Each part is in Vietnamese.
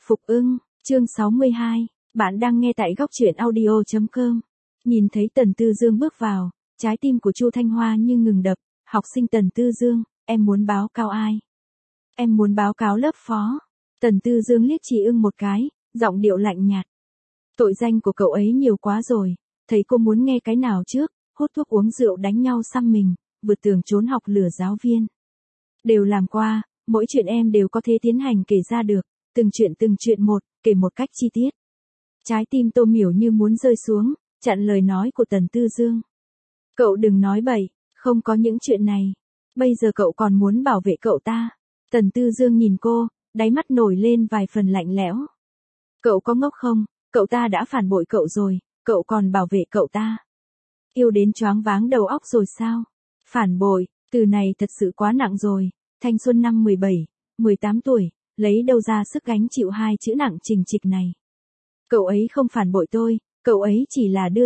Phục ưng, chương 62, bạn đang nghe tại góc truyện audio.com. Nhìn thấy Tần Tư Dương bước vào, trái tim của Chu Thanh Hoa như ngừng đập. Học sinh Tần Tư Dương, em muốn báo cáo ai? Em muốn báo cáo lớp phó. Tần Tư Dương liếc chị ưng một cái, giọng điệu lạnh nhạt. Tội danh của cậu ấy nhiều quá rồi, thầy cô muốn nghe cái nào trước, hút thuốc uống rượu đánh nhau xăm mình, vượt tường trốn học lừa giáo viên. Đều làm qua, mỗi chuyện em đều có thể tiến hành kể ra được, từng chuyện một, kể một cách chi tiết. Trái tim Tô Miểu như muốn rơi xuống, chặn lời nói của Tần Tư Dương. Cậu đừng nói bậy, không có những chuyện này. Bây giờ cậu còn muốn bảo vệ cậu ta. Tần Tư Dương nhìn cô, đáy mắt nổi lên vài phần lạnh lẽo. Cậu có ngốc không? Cậu ta đã phản bội cậu rồi, cậu còn bảo vệ cậu ta. Yêu đến choáng váng đầu óc rồi sao? Phản bội, từ này thật sự quá nặng rồi. Thanh xuân năm 17, 18 tuổi, lấy đâu ra sức gánh chịu hai chữ nặng trình trịch này. Cậu ấy không phản bội tôi, cậu ấy chỉ là đưa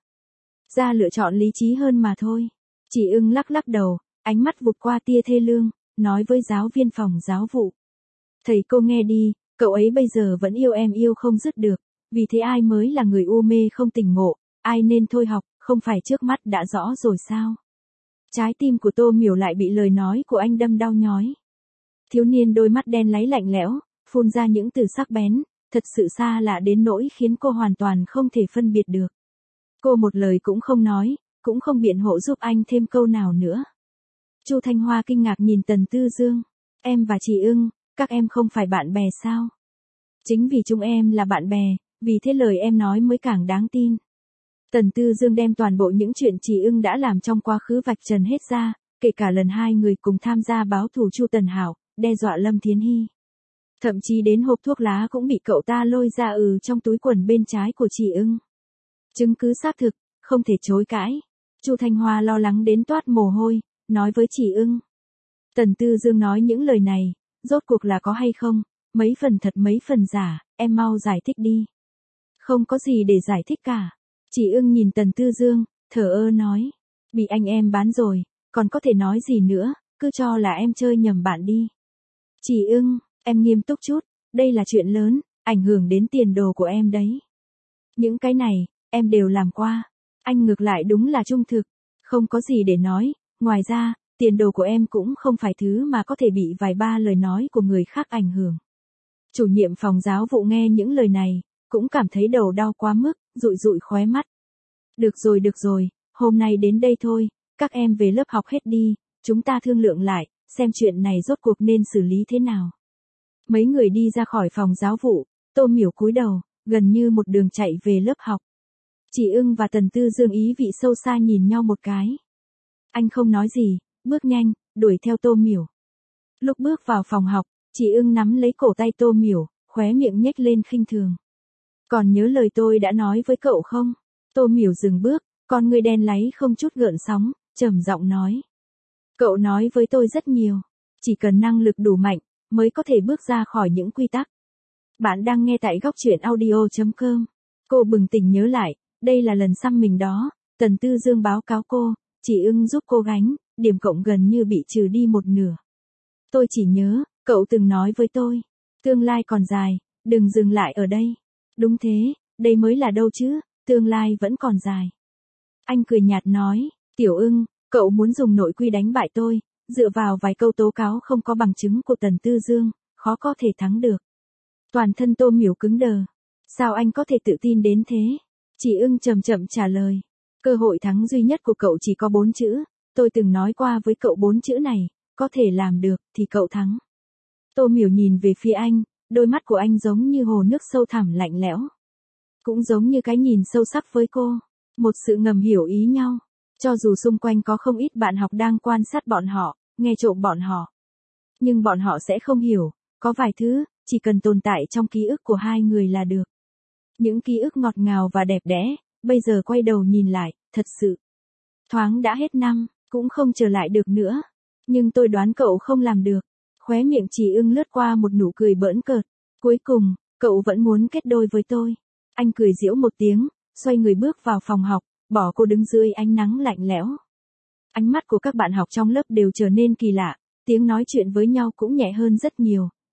ra lựa chọn lý trí hơn mà thôi. Chị ưng lắc lắc đầu, ánh mắt vụt qua tia thê lương, nói với giáo viên phòng giáo vụ. Thầy cô nghe đi, cậu ấy bây giờ vẫn yêu em yêu không dứt được, vì thế ai mới là người u mê không tỉnh ngộ, ai nên thôi học, không phải trước mắt đã rõ rồi sao? Trái tim của Tô Miểu lại bị lời nói của anh đâm đau nhói. Thiếu niên đôi mắt đen láy lạnh lẽo, phun ra những từ sắc bén, thật sự xa lạ đến nỗi khiến cô hoàn toàn không thể phân biệt được. Cô một lời cũng không nói, cũng không biện hộ giúp anh thêm câu nào nữa. Chu Thanh Hoa kinh ngạc nhìn Tần Tư Dương. Em và chị ưng, các em không phải bạn bè sao? Chính vì chúng em là bạn bè, vì thế lời em nói mới càng đáng tin. Tần Tư Dương đem toàn bộ những chuyện chị ưng đã làm trong quá khứ vạch trần hết ra, kể cả lần hai người cùng tham gia báo thù Chu Tần Hảo, đe dọa Lâm Thiến Hy. Thậm chí đến hộp thuốc lá cũng bị cậu ta lôi ra trong túi quần bên trái của chị ưng. Chứng cứ xác thực, không thể chối cãi. Chu Thanh Hoa lo lắng đến toát mồ hôi, nói với chị ưng. Tần Tư Dương nói những lời này, rốt cuộc là có hay không, mấy phần thật mấy phần giả, em mau giải thích đi. Không có gì để giải thích cả. Chị ưng nhìn Tần Tư Dương, thờ ơ nói. Bị anh em bán rồi, còn có thể nói gì nữa, cứ cho là em chơi nhầm bạn đi. Chị ưng, em nghiêm túc chút, đây là chuyện lớn, ảnh hưởng đến tiền đồ của em đấy. Những cái này, em đều làm qua. Anh ngược lại đúng là trung thực, không có gì để nói, ngoài ra, tiền đồ của em cũng không phải thứ mà có thể bị vài ba lời nói của người khác ảnh hưởng. Chủ nhiệm phòng giáo vụ nghe những lời này, cũng cảm thấy đầu đau quá mức, dụi dụi khóe mắt. Được rồi, hôm nay đến đây thôi, các em về lớp học hết đi, chúng ta thương lượng lại, xem chuyện này rốt cuộc nên xử lý thế nào. Mấy người đi ra khỏi phòng giáo vụ, Tô Miểu cúi đầu, gần như một đường chạy về lớp học. Chị ưng và Tần Tư Dương ý vị sâu xa nhìn nhau một cái. Anh không nói gì, bước nhanh, đuổi theo Tô Miểu. Lúc bước vào phòng học, chị ưng nắm lấy cổ tay Tô Miểu, khóe miệng nhếch lên khinh thường. Còn nhớ lời tôi đã nói với cậu không? Tô Miểu dừng bước, con người đen láy không chút gợn sóng, trầm giọng nói. Cậu nói với tôi rất nhiều, chỉ cần năng lực đủ mạnh, mới có thể bước ra khỏi những quy tắc. Bạn đang nghe tại góc truyện audio.com. Cô bừng tỉnh nhớ lại, đây là lần xăm mình đó, Tần Tư Dương báo cáo cô, chị ưng giúp cô gánh, điểm cộng gần như bị trừ đi một nửa. Tôi chỉ nhớ, cậu từng nói với tôi, tương lai còn dài, đừng dừng lại ở đây. Đúng thế, đây mới là đâu chứ, tương lai vẫn còn dài. Anh cười nhạt nói, Tiểu ưng, cậu muốn dùng nội quy đánh bại tôi, dựa vào vài câu tố cáo không có bằng chứng của Tần Tư Dương, khó có thể thắng được. Toàn thân Tô Miểu cứng đờ. Sao anh có thể tự tin đến thế? Chị ưng chậm chậm trả lời. Cơ hội thắng duy nhất của cậu chỉ có 4 chữ, tôi từng nói qua với cậu 4 chữ này, có thể làm được thì cậu thắng. Tô Miểu nhìn về phía anh, đôi mắt của anh giống như hồ nước sâu thẳm lạnh lẽo. Cũng giống như cái nhìn sâu sắc với cô, một sự ngầm hiểu ý nhau. Cho dù xung quanh có không ít bạn học đang quan sát bọn họ, nghe trộm bọn họ. Nhưng bọn họ sẽ không hiểu, có vài thứ, chỉ cần tồn tại trong ký ức của hai người là được. Những ký ức ngọt ngào và đẹp đẽ, bây giờ quay đầu nhìn lại, thật sự. Thoáng đã hết năm, cũng không trở lại được nữa. Nhưng tôi đoán cậu không làm được. Khóe miệng chị ưng lướt qua một nụ cười bỡn cợt. Cuối cùng, cậu vẫn muốn kết đôi với tôi. Anh cười giễu một tiếng, xoay người bước vào phòng học, bỏ cô đứng dưới ánh nắng lạnh lẽo. Ánh mắt của các bạn học trong lớp đều trở nên kỳ lạ, tiếng nói chuyện với nhau cũng nhẹ hơn rất nhiều,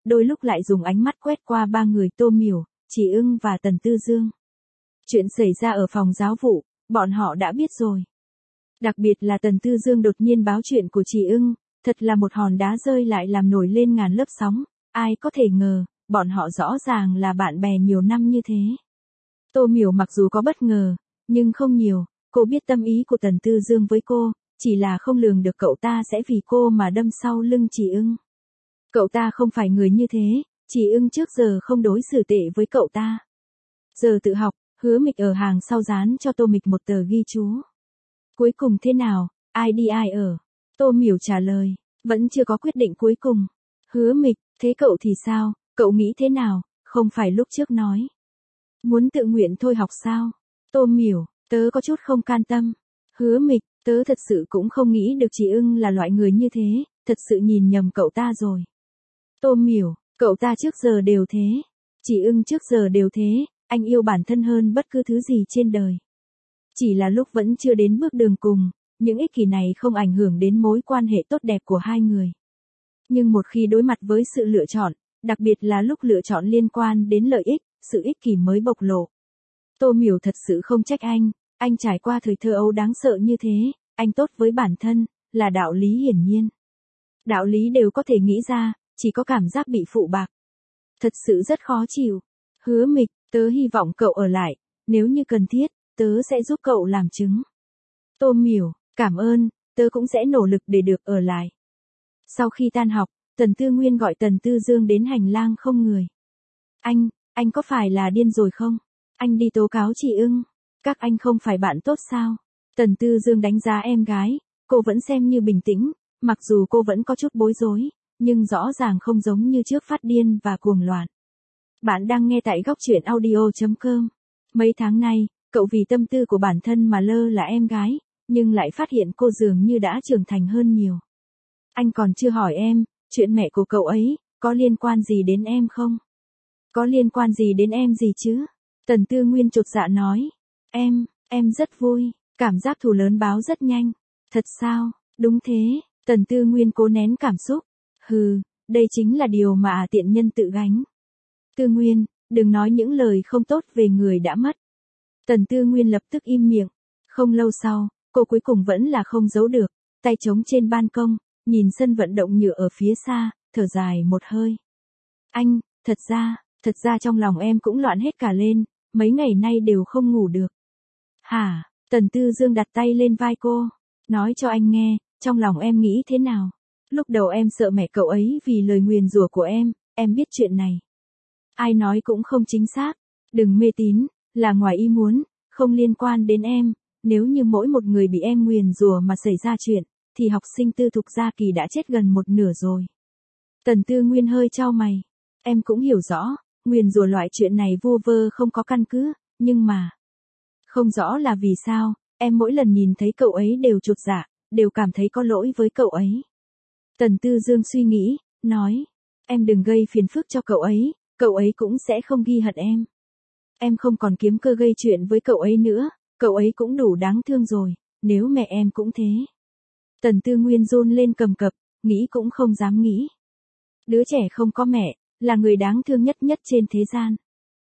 đôi lúc lại dùng ánh mắt quét qua ba người Tô Miểu, Chỉ Ưng và Tần Tư Dương. Chuyện xảy ra ở phòng giáo vụ, bọn họ đã biết rồi. Đặc biệt là Tần Tư Dương đột nhiên báo chuyện của Chỉ Ưng, thật là một hòn đá rơi lại làm nổi lên ngàn lớp sóng, ai có thể ngờ, bọn họ rõ ràng là bạn bè nhiều năm như thế. Tô Miểu mặc dù có bất ngờ, nhưng không nhiều, cô biết tâm ý của Tần Tư Dương với cô, chỉ là không lường được cậu ta sẽ vì cô mà đâm sau lưng Chỉ Ưng. Cậu ta không phải người như thế, Chỉ Ưng trước giờ không đối xử tệ với cậu ta. Giờ tự học, Hứa Mịch ở hàng sau dán cho Tô Mịch một tờ ghi chú. Cuối cùng thế nào, ai đi ai ở? Tô Miểu trả lời, vẫn chưa có quyết định cuối cùng. Hứa Mịch, thế cậu thì sao, cậu nghĩ thế nào, không phải lúc trước nói. Muốn tự nguyện thôi học sao? Tô Miểu, tớ có chút không can tâm. Hứa Mịch, tớ thật sự cũng không nghĩ được Chỉ Ưng là loại người như thế, thật sự nhìn nhầm cậu ta rồi. Tô Miểu, cậu ta trước giờ đều thế. Chỉ Ưng trước giờ đều thế, anh yêu bản thân hơn bất cứ thứ gì trên đời. Chỉ là lúc vẫn chưa đến bước đường cùng, những ích kỷ này không ảnh hưởng đến mối quan hệ tốt đẹp của hai người. Nhưng một khi đối mặt với sự lựa chọn, đặc biệt là lúc lựa chọn liên quan đến lợi ích, sự ích kỷ mới bộc lộ. Tô Miểu thật sự không trách anh trải qua thời thơ ấu đáng sợ như thế, anh tốt với bản thân, là đạo lý hiển nhiên. Đạo lý đều có thể nghĩ ra, chỉ có cảm giác bị phụ bạc. Thật sự rất khó chịu. Hứa Mịch, tớ hy vọng cậu ở lại, nếu như cần thiết, tớ sẽ giúp cậu làm chứng. Tô Miểu, cảm ơn, tớ cũng sẽ nỗ lực để được ở lại. Sau khi tan học, Tần Tư Nguyên gọi Tần Tư Dương đến hành lang không người. Anh có phải là điên rồi không? Anh đi tố cáo Chỉ Ưng. Các anh không phải bạn tốt sao? Tần Tư Dương đánh giá em gái, cô vẫn xem như bình tĩnh, mặc dù cô vẫn có chút bối rối, nhưng rõ ràng không giống như trước phát điên và cuồng loạn. Bạn đang nghe tại góc truyện audio.com. Mấy tháng nay, cậu vì tâm tư của bản thân mà lơ là em gái, nhưng lại phát hiện cô dường như đã trưởng thành hơn nhiều. Anh còn chưa hỏi em, chuyện mẹ của cậu ấy, có liên quan gì đến em không? Có liên quan gì đến em gì chứ? Tần Tư Nguyên chột dạ nói. Em rất vui, cảm giác thù lớn báo rất nhanh. Thật sao? Đúng thế, Tần Tư Nguyên cố nén cảm xúc. Hừ, đây chính là điều mà tiện nhân tự gánh. Tư Nguyên, đừng nói những lời không tốt về người đã mất. Tần Tư Nguyên lập tức im miệng. Không lâu sau, cô cuối cùng vẫn là không giấu được, tay trống trên ban công, nhìn sân vận động nhựa ở phía xa, thở dài một hơi. Anh, thật ra trong lòng em cũng loạn hết cả lên, mấy ngày nay đều không ngủ được. Hả? Tần Tư Dương đặt tay lên vai cô, nói cho anh nghe, trong lòng em nghĩ thế nào? Lúc đầu em sợ mẹ cậu ấy vì lời nguyền rủa của em biết chuyện này. Ai nói cũng không chính xác, đừng mê tín, là ngoài ý muốn, không liên quan đến em, nếu như mỗi một người bị em nguyền rủa mà xảy ra chuyện, thì học sinh tư thục gia kỳ đã chết gần một nửa rồi. Tần Tư Nguyên hơi chau mày, em cũng hiểu rõ, nguyền rủa loại chuyện này vu vơ không có căn cứ, nhưng mà không rõ là vì sao, em mỗi lần nhìn thấy cậu ấy đều chột dạ, đều cảm thấy có lỗi với cậu ấy. Tần Tư Dương suy nghĩ, nói, em đừng gây phiền phức cho cậu ấy cũng sẽ không ghi hận em. Em không còn kiếm cơ gây chuyện với cậu ấy nữa, cậu ấy cũng đủ đáng thương rồi, nếu mẹ em cũng thế. Tần Tư Nguyên run lên cầm cập, nghĩ cũng không dám nghĩ. Đứa trẻ không có mẹ, là người đáng thương nhất trên thế gian.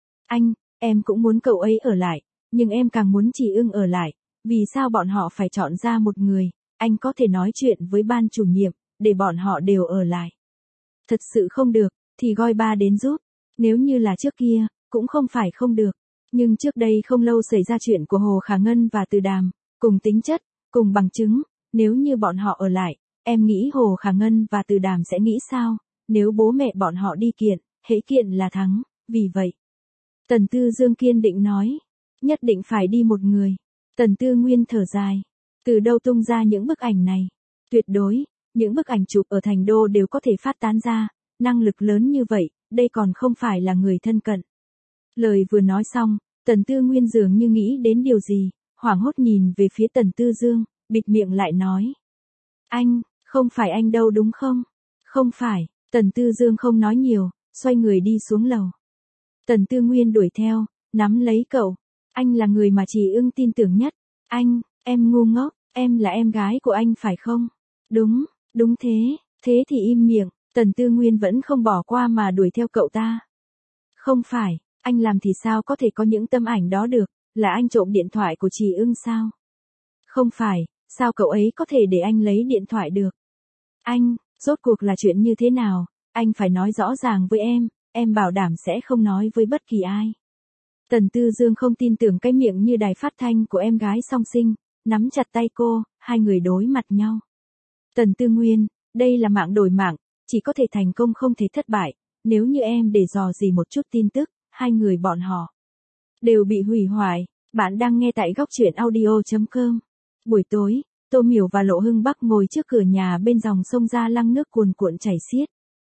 Em cũng muốn cậu ấy ở lại, nhưng em càng muốn Chỉ Ưng ở lại, vì sao bọn họ phải chọn ra một người, anh có thể nói chuyện với ban chủ nhiệm, để bọn họ đều ở lại. Thật sự không được, thì gọi ba đến giúp, nếu như là trước kia, cũng không phải không được, nhưng trước đây không lâu xảy ra chuyện của Hồ Khả Ngân và Từ Đàm, cùng tính chất, cùng bằng chứng, nếu như bọn họ ở lại, em nghĩ Hồ Khả Ngân và Từ Đàm sẽ nghĩ sao, nếu bố mẹ bọn họ đi kiện, hễ kiện là thắng, vì vậy. Tần Tư Dương kiên định nói, nhất định phải đi một người. Tần Tư Nguyên thở dài, từ đâu tung ra những bức ảnh này? Tuyệt đối, những bức ảnh chụp ở thành đô đều có thể phát tán ra, năng lực lớn như vậy, đây còn không phải là người thân cận. Lời vừa nói xong, Tần Tư Nguyên dường như nghĩ đến điều gì, hoảng hốt nhìn về phía Tần Tư Dương, bịt miệng lại nói. Không phải anh đâu đúng không? Không phải, Tần Tư Dương không nói nhiều, xoay người đi xuống lầu. Tần Tư Nguyên đuổi theo, nắm lấy cậu. Anh là người mà Chỉ Ưng tin tưởng nhất. Em ngu ngốc, em là em gái của anh phải không? Đúng thế thì im miệng, Tần Tư Nguyên vẫn không bỏ qua mà đuổi theo cậu ta. Không phải, anh làm thì sao có thể có những tấm ảnh đó được, là anh trộm điện thoại của chị Ưng sao? Không phải, sao cậu ấy có thể để anh lấy điện thoại được? Anh, rốt cuộc là chuyện như thế nào, anh phải nói rõ ràng với em bảo đảm sẽ không nói với bất kỳ ai. Tần Tư Dương không tin tưởng cái miệng như đài phát thanh của em gái song sinh, nắm chặt tay cô, hai người đối mặt nhau. Tần Tư Nguyên, đây là mạng đổi mạng, chỉ có thể thành công không thể thất bại, nếu như em để dò gì một chút tin tức, hai người bọn họ đều bị hủy hoại. Bạn đang nghe tại góc truyện audio.com. Buổi tối, Tô Miểu và Lộ Hưng Bắc ngồi trước cửa nhà bên dòng sông Gia Lăng nước cuồn cuộn chảy xiết.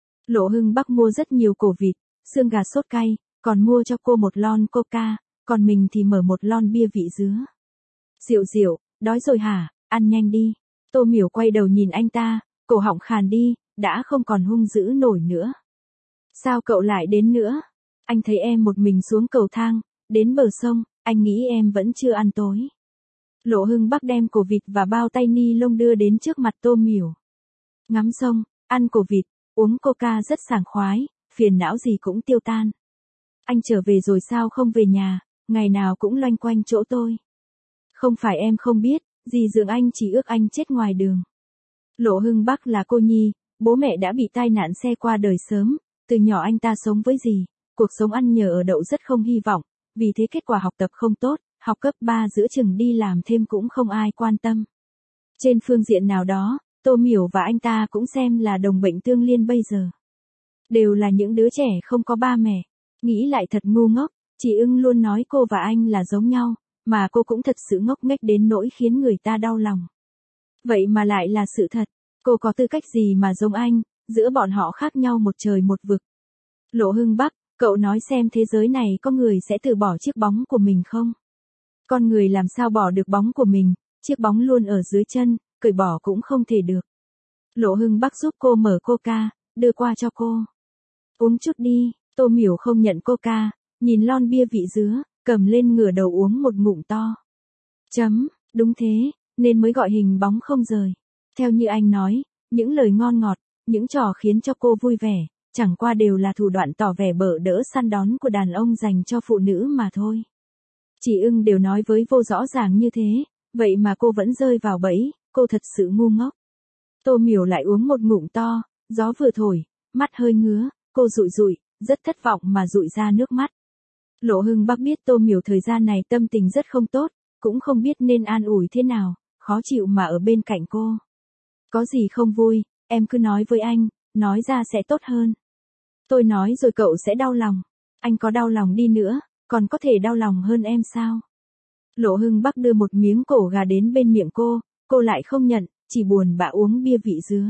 Lộ Hưng Bắc mua rất nhiều cổ vịt, xương gà sốt cay, còn mua cho cô một lon coca, còn mình thì mở một lon bia vị dứa. Diệu Diệu, đói rồi hả, ăn nhanh đi. Tô Miểu quay đầu nhìn anh ta, cổ họng khàn đi, đã không còn hung dữ nổi nữa. Sao cậu lại đến nữa? Anh thấy em một mình xuống cầu thang, đến bờ sông, anh nghĩ em vẫn chưa ăn tối. Lộ Hưng Bắc đem cổ vịt và bao tay ni lông đưa đến trước mặt Tô Miểu. Ngắm sông, ăn cổ vịt, uống coca rất sảng khoái, phiền não gì cũng tiêu tan. Anh trở về rồi sao không về nhà, ngày nào cũng loanh quanh chỗ tôi. Không phải em không biết, dì Dượng anh chỉ ước anh chết ngoài đường. Lộ Hưng Bắc là cô nhi, bố mẹ đã bị tai nạn xe qua đời sớm, từ nhỏ anh ta sống với dì, cuộc sống ăn nhờ ở đậu rất không hy vọng, vì thế kết quả học tập không tốt, học cấp 3 giữa chừng đi làm thêm cũng không ai quan tâm. Trên phương diện nào đó, Tô Miểu và anh ta cũng xem là đồng bệnh tương liên bây giờ. Đều là những đứa trẻ không có ba mẹ, nghĩ lại thật ngu ngốc, chị Ưng luôn nói cô và anh là giống nhau, mà cô cũng thật sự ngốc nghếch đến nỗi khiến người ta đau lòng. Vậy mà lại là sự thật, cô có tư cách gì mà giống anh, giữa bọn họ khác nhau một trời một vực. Lộ Hưng Bắc, cậu nói xem thế giới này có người sẽ từ bỏ chiếc bóng của mình không? Con người làm sao bỏ được bóng của mình, chiếc bóng luôn ở dưới chân, cởi bỏ cũng không thể được. Lộ Hưng Bắc giúp cô mở coca, đưa qua cho cô. Uống chút đi, Tô Miểu không nhận coca, nhìn lon bia vị dứa, cầm lên ngửa đầu uống một ngụm to. Đúng thế, nên mới gọi hình bóng không rời. Theo như anh nói, những lời ngon ngọt, những trò khiến cho cô vui vẻ, chẳng qua đều là thủ đoạn tỏ vẻ bợ đỡ săn đón của đàn ông dành cho phụ nữ mà thôi. Chị Ưng đều nói với vô rõ ràng như thế, vậy mà cô vẫn rơi vào bẫy, cô thật sự ngu ngốc. Tô Miểu lại uống một ngụm to, gió vừa thổi, mắt hơi ngứa, cô rụi rụi, rất thất vọng mà rụi ra nước mắt. Lộ Hưng Bắc biết Tô Miểu thời gian này tâm tình rất không tốt, cũng không biết nên an ủi thế nào, khó chịu mà ở bên cạnh cô. Có gì không vui, em cứ nói với anh, nói ra sẽ tốt hơn. Tôi nói rồi cậu sẽ đau lòng, anh có đau lòng đi nữa, còn có thể đau lòng hơn em sao? Lộ Hưng Bắc đưa một miếng cổ gà đến bên miệng cô lại không nhận, chỉ buồn bã uống bia vị dứa.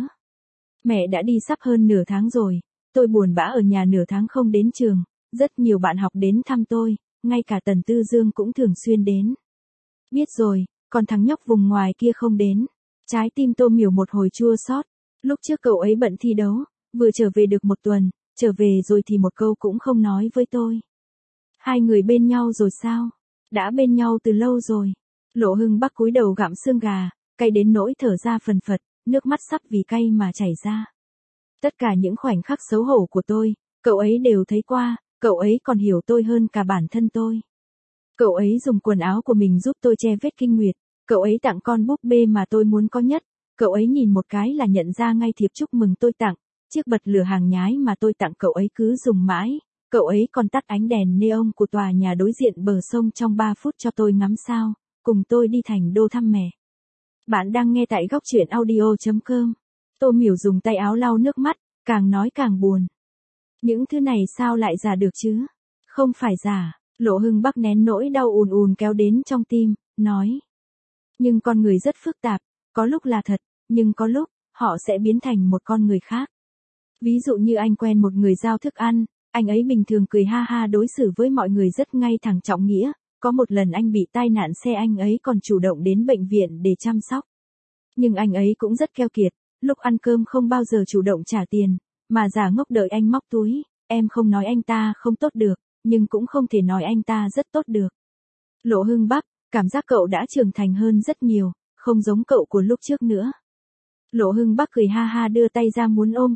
Mẹ đã đi sắp hơn nửa tháng rồi, tôi buồn bã ở nhà nửa tháng không đến trường, rất nhiều bạn học đến thăm tôi, ngay cả Tần Tư Dương cũng thường xuyên đến. Biết rồi, còn thằng nhóc vùng ngoài kia không đến. Trái tim Tô Miểu một hồi chua xót. Lúc trước cậu ấy bận thi đấu, vừa trở về được một tuần, trở về rồi thì một câu cũng không nói với tôi. Hai người bên nhau rồi sao? Đã bên nhau từ lâu rồi. Lộ Hưng Bắc cúi đầu gặm xương gà, cay đến nỗi thở ra phần phật, nước mắt sắp vì cay mà chảy ra. Tất cả những khoảnh khắc xấu hổ của tôi, cậu ấy đều thấy qua, cậu ấy còn hiểu tôi hơn cả bản thân tôi. Cậu ấy dùng quần áo của mình giúp tôi che vết kinh nguyệt, cậu ấy tặng con búp bê mà tôi muốn có nhất, cậu ấy nhìn một cái là nhận ra ngay thiệp chúc mừng tôi tặng, chiếc bật lửa hàng nhái mà tôi tặng cậu ấy cứ dùng mãi, cậu ấy còn tắt ánh đèn neon của tòa nhà đối diện bờ sông trong 3 phút cho tôi ngắm sao, cùng tôi đi thành đô thăm mẹ. Bạn đang nghe tại góc truyện audio.com. Tô Miểu dùng tay áo lau nước mắt, càng nói càng buồn. Những thứ này sao lại giả được chứ? Không phải giả. Lộ Hưng Bắc nén nỗi đau ùn ùn kéo đến trong tim, nói. Nhưng con người rất phức tạp, có lúc là thật, nhưng có lúc, họ sẽ biến thành một con người khác. Ví dụ như anh quen một người giao thức ăn, anh ấy bình thường cười ha ha đối xử với mọi người rất ngay thẳng trọng nghĩa, có một lần anh bị tai nạn xe anh ấy còn chủ động đến bệnh viện để chăm sóc. Nhưng anh ấy cũng rất keo kiệt, lúc ăn cơm không bao giờ chủ động trả tiền, mà giả ngốc đợi anh móc túi, em không nói anh ta không tốt được, nhưng cũng không thể nói anh ta rất tốt được. Lộ Hưng Bắc, cảm giác cậu đã trưởng thành hơn rất nhiều, không giống cậu của lúc trước nữa. Lộ Hưng Bắc cười ha ha đưa tay ra muốn ôm cô,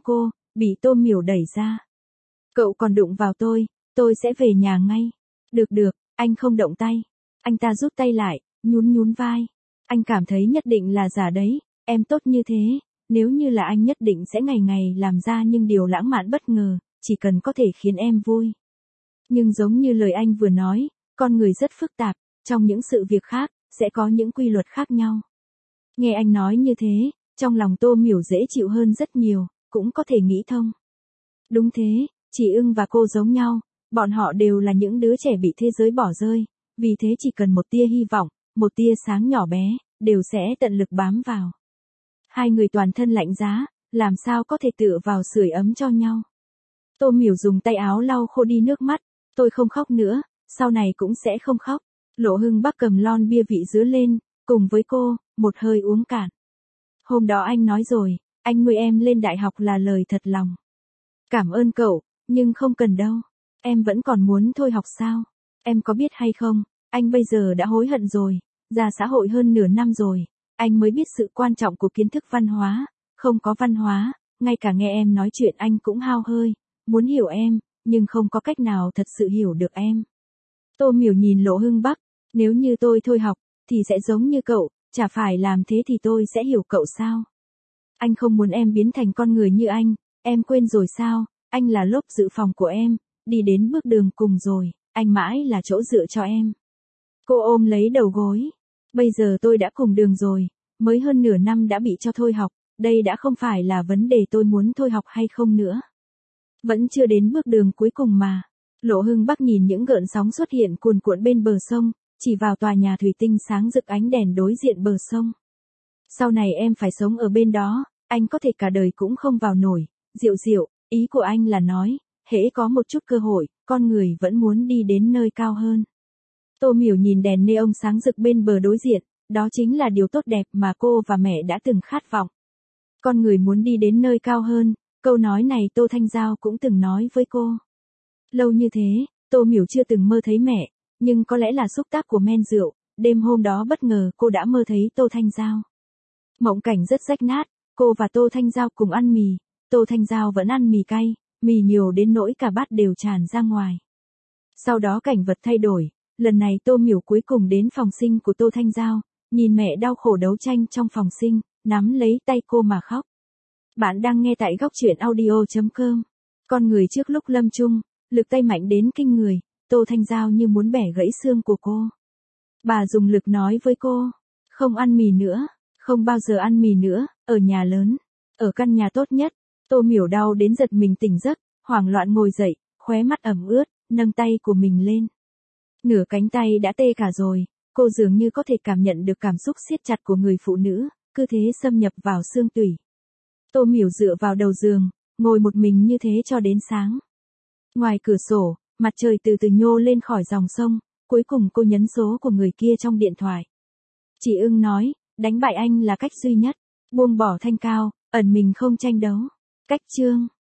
bị Tô Miểu đẩy ra. Cậu còn đụng vào tôi sẽ về nhà ngay. Được, anh không động tay. Anh ta rút tay lại, nhún vai. Anh cảm thấy nhất định là giả đấy, em tốt như thế, nếu như là anh nhất định sẽ ngày ngày làm ra những điều lãng mạn bất ngờ, chỉ cần có thể khiến em vui. Nhưng giống như lời anh vừa nói, con người rất phức tạp, trong những sự việc khác, sẽ có những quy luật khác nhau. Nghe anh nói như thế, trong lòng Tô Miểu dễ chịu hơn rất nhiều, cũng có thể nghĩ thông. Đúng thế, chị Ưng và cô giống nhau, bọn họ đều là những đứa trẻ bị thế giới bỏ rơi, vì thế chỉ cần một tia hy vọng, một tia sáng nhỏ bé, đều sẽ tận lực bám vào. Hai người toàn thân lạnh giá, làm sao có thể tựa vào sưởi ấm cho nhau. Tô Miểu dùng tay áo lau khô đi nước mắt, tôi không khóc nữa, sau này cũng sẽ không khóc. Lộ Hưng Bắc cầm lon bia vị dứa lên, cùng với cô, một hơi uống cạn. Hôm đó anh nói rồi, anh nuôi em lên đại học là lời thật lòng. Cảm ơn cậu, nhưng không cần đâu. Em vẫn còn muốn thôi học sao? Em có biết hay không, anh bây giờ đã hối hận rồi, ra xã hội hơn nửa năm rồi, anh mới biết sự quan trọng của kiến thức văn hóa, không có văn hóa, ngay cả nghe em nói chuyện anh cũng hao hơi, muốn hiểu em, nhưng không có cách nào thật sự hiểu được em. Tô Miểu nhìn Lộ Hưng Bắc, nếu như tôi thôi học, thì sẽ giống như cậu, chả phải làm thế thì tôi sẽ hiểu cậu sao? Anh không muốn em biến thành con người như anh, em quên rồi sao, anh là lốp dự phòng của em, đi đến bước đường cùng rồi, anh mãi là chỗ dựa cho em. Cô ôm lấy đầu gối, bây giờ tôi đã cùng đường rồi, mới hơn nửa năm đã bị cho thôi học, đây đã không phải là vấn đề tôi muốn thôi học hay không nữa. Vẫn chưa đến bước đường cuối cùng mà. Lộ Hưng Bắc nhìn những gợn sóng xuất hiện cuồn cuộn bên bờ sông, chỉ vào tòa nhà thủy tinh sáng rực ánh đèn đối diện bờ sông. Sau này em phải sống ở bên đó, anh có thể cả đời cũng không vào nổi. Diệu, ý của anh là nói, hễ có một chút cơ hội, con người vẫn muốn đi đến nơi cao hơn. Tô Miểu nhìn đèn neon sáng rực bên bờ đối diện, đó chính là điều tốt đẹp mà cô và mẹ đã từng khát vọng. Con người muốn đi đến nơi cao hơn, câu nói này Tô Thanh Giao cũng từng nói với cô. Lâu như thế, Tô Miểu chưa từng mơ thấy mẹ, nhưng có lẽ là xúc tác của men rượu, đêm hôm đó bất ngờ cô đã mơ thấy Tô Thanh Giao. Mộng cảnh rất rách nát, cô và Tô Thanh Giao cùng ăn mì, Tô Thanh Giao vẫn ăn mì cay, mì nhiều đến nỗi cả bát đều tràn ra ngoài. Sau đó cảnh vật thay đổi, lần này Tô Miểu cuối cùng đến phòng sinh của Tô Thanh Giao, nhìn mẹ đau khổ đấu tranh trong phòng sinh, nắm lấy tay cô mà khóc. Bạn đang nghe tại góc truyện audio.com. Con người trước lúc lâm chung, lực tay mạnh đến kinh người, Tô Thanh Giao như muốn bẻ gãy xương của cô. Bà dùng lực nói với cô, không ăn mì nữa, không bao giờ ăn mì nữa, ở nhà lớn, ở căn nhà tốt nhất. Tô Miểu đau đến giật mình tỉnh giấc, hoảng loạn ngồi dậy, khóe mắt ẩm ướt, nâng tay của mình lên. Nửa cánh tay đã tê cả rồi, cô dường như có thể cảm nhận được cảm xúc siết chặt của người phụ nữ, cứ thế xâm nhập vào xương tủy. Tô Miểu dựa vào đầu giường, ngồi một mình như thế cho đến sáng. Ngoài cửa sổ, mặt trời từ từ nhô lên khỏi dòng sông, cuối cùng cô nhấn số của người kia trong điện thoại. Chị Ưng nói, đánh bại anh là cách duy nhất, buông bỏ thanh cao, ẩn mình không tranh đấu. Cách chương